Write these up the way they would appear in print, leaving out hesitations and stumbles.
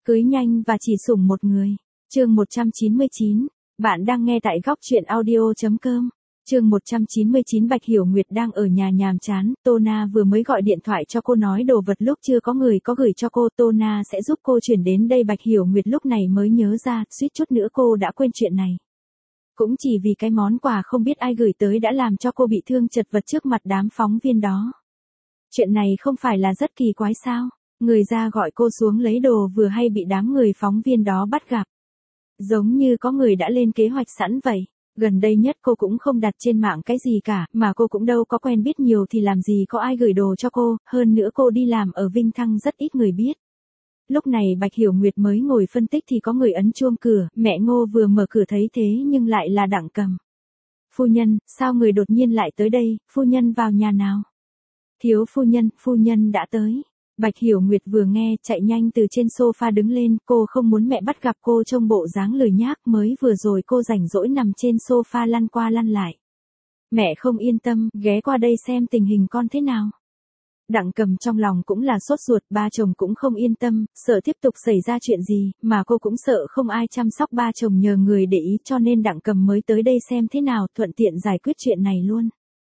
Cưới nhanh và chỉ sủng một người. Chương 199. Bạn đang nghe tại góc truyện audio.com. Chương 199. Bạch Hiểu Nguyệt đang ở nhà nhàm chán, Tô Na vừa mới gọi điện thoại cho cô nói đồ vật lúc chưa có người có gửi cho cô, Tô Na sẽ giúp cô chuyển đến đây. Bạch Hiểu Nguyệt lúc này mới nhớ ra, suýt chút nữa cô đã quên chuyện này. Cũng chỉ vì cái món quà không biết ai gửi tới đã làm cho cô bị thương chật vật trước mặt đám phóng viên đó. Chuyện này không phải là rất kỳ quái sao? Người ra gọi cô xuống lấy đồ vừa hay bị đám người phóng viên đó bắt gặp. Giống như có người đã lên kế hoạch sẵn vậy. Gần đây nhất cô cũng không đặt trên mạng cái gì cả, mà cô cũng đâu có quen biết nhiều thì làm gì có ai gửi đồ cho cô, hơn nữa cô đi làm ở Vinh Thăng rất ít người biết. Lúc này Bạch Hiểu Nguyệt mới ngồi phân tích thì có người ấn chuông cửa, mẹ Ngô vừa mở cửa thấy thế nhưng lại là Đặng Cầm. Phu nhân, sao người đột nhiên lại tới đây, phu nhân vào nhà nào? Thiếu phu nhân đã tới. Bạch Hiểu Nguyệt vừa nghe, chạy nhanh từ trên sofa đứng lên, cô không muốn mẹ bắt gặp cô trong bộ dáng lười nhác, mới vừa rồi cô rảnh rỗi nằm trên sofa lăn qua lăn lại. Mẹ không yên tâm, ghé qua đây xem tình hình con thế nào. Đặng Cầm trong lòng cũng là sốt ruột, ba chồng cũng không yên tâm, sợ tiếp tục xảy ra chuyện gì, mà cô cũng sợ không ai chăm sóc ba chồng nhờ người để ý, cho nên Đặng Cầm mới tới đây xem thế nào, thuận tiện giải quyết chuyện này luôn.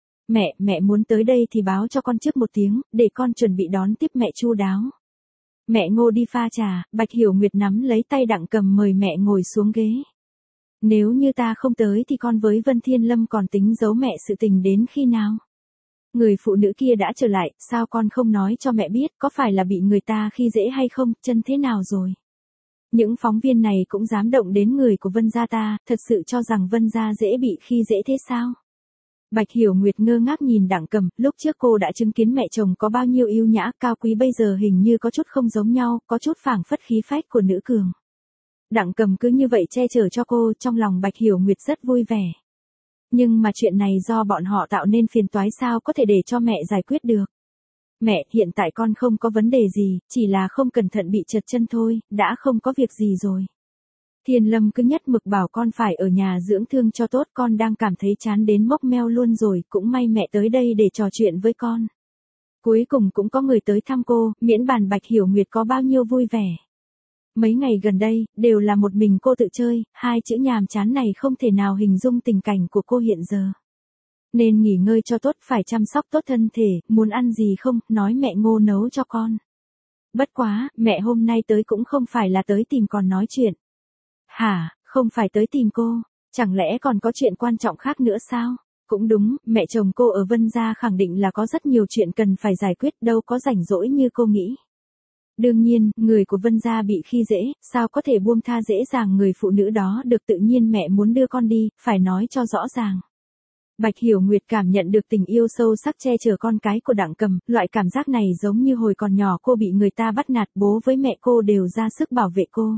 Mẹ muốn tới đây thì báo cho con trước một tiếng, để con chuẩn bị đón tiếp mẹ chu đáo. Mẹ Ngô đi pha trà, Bạch Hiểu Nguyệt nắm lấy tay Đặng Cầm mời mẹ ngồi xuống ghế. Nếu như ta không tới thì con với Vân Thiên Lâm còn tính giấu mẹ sự tình đến khi nào? Người phụ nữ kia đã trở lại, sao con không nói cho mẹ biết, có phải là bị người ta khi dễ hay không, chân thế nào rồi? Những phóng viên này cũng dám động đến người của Vân gia ta, thật sự cho rằng Vân gia dễ bị khi dễ thế sao? Bạch Hiểu Nguyệt ngơ ngác nhìn Đặng Cầm, lúc trước cô đã chứng kiến mẹ chồng có bao nhiêu yêu nhã, cao quý, bây giờ hình như có chút không giống nhau, có chút phảng phất khí phách của nữ cường. Đặng Cầm cứ như vậy che chở cho cô, trong lòng Bạch Hiểu Nguyệt rất vui vẻ. Nhưng mà chuyện này do bọn họ tạo nên phiền toái, sao có thể để cho mẹ giải quyết được. Mẹ, hiện tại con không có vấn đề gì, chỉ là không cẩn thận bị trật chân thôi, đã không có việc gì rồi. Thiên Lâm cứ nhất mực bảo con phải ở nhà dưỡng thương cho tốt, con đang cảm thấy chán đến mốc meo luôn rồi, cũng may mẹ tới đây để trò chuyện với con. Cuối cùng cũng có người tới thăm cô, miễn bàn Bạch Hiểu Nguyệt có bao nhiêu vui vẻ. Mấy ngày gần đây, đều là một mình cô tự chơi, hai chữ nhàm chán này không thể nào hình dung tình cảnh của cô hiện giờ. Nên nghỉ ngơi cho tốt, phải chăm sóc tốt thân thể, muốn ăn gì không, nói mẹ Ngô nấu cho con. Bất quá, mẹ hôm nay tới cũng không phải là tới tìm con nói chuyện. Hả, không phải tới tìm cô, chẳng lẽ còn có chuyện quan trọng khác nữa sao? Cũng đúng, mẹ chồng cô ở Vân gia khẳng định là có rất nhiều chuyện cần phải giải quyết, đâu có rảnh rỗi như cô nghĩ. Đương nhiên, người của Vân gia bị khi dễ, sao có thể buông tha dễ dàng người phụ nữ đó được, tự nhiên mẹ muốn đưa con đi, phải nói cho rõ ràng. Bạch Hiểu Nguyệt cảm nhận được tình yêu sâu sắc che chở con cái của Đặng Cầm, loại cảm giác này giống như hồi còn nhỏ cô bị người ta bắt nạt, bố với mẹ cô đều ra sức bảo vệ cô.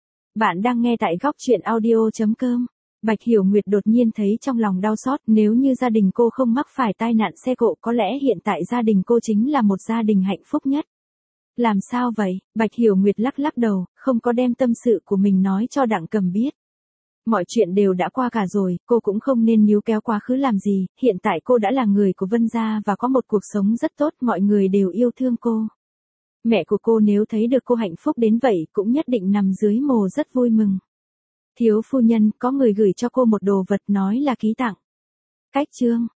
Bạn đang nghe tại góc truyện audio.com. Bạch Hiểu Nguyệt đột nhiên thấy trong lòng đau xót, nếu như gia đình cô không mắc phải tai nạn xe cộ, có lẽ hiện tại gia đình cô chính là một gia đình hạnh phúc nhất. Làm sao vậy? Bạch Hiểu Nguyệt lắc lắc đầu, không có đem tâm sự của mình nói cho Đặng Cầm biết. Mọi chuyện đều đã qua cả rồi, cô cũng không nên níu kéo quá khứ làm gì, hiện tại cô đã là người của Vân gia và có một cuộc sống rất tốt, mọi người đều yêu thương cô. Mẹ của cô nếu thấy được cô hạnh phúc đến vậy cũng nhất định nằm dưới mồ rất vui mừng. Thiếu phu nhân, có người gửi cho cô một đồ vật nói là ký tặng. Cách chương.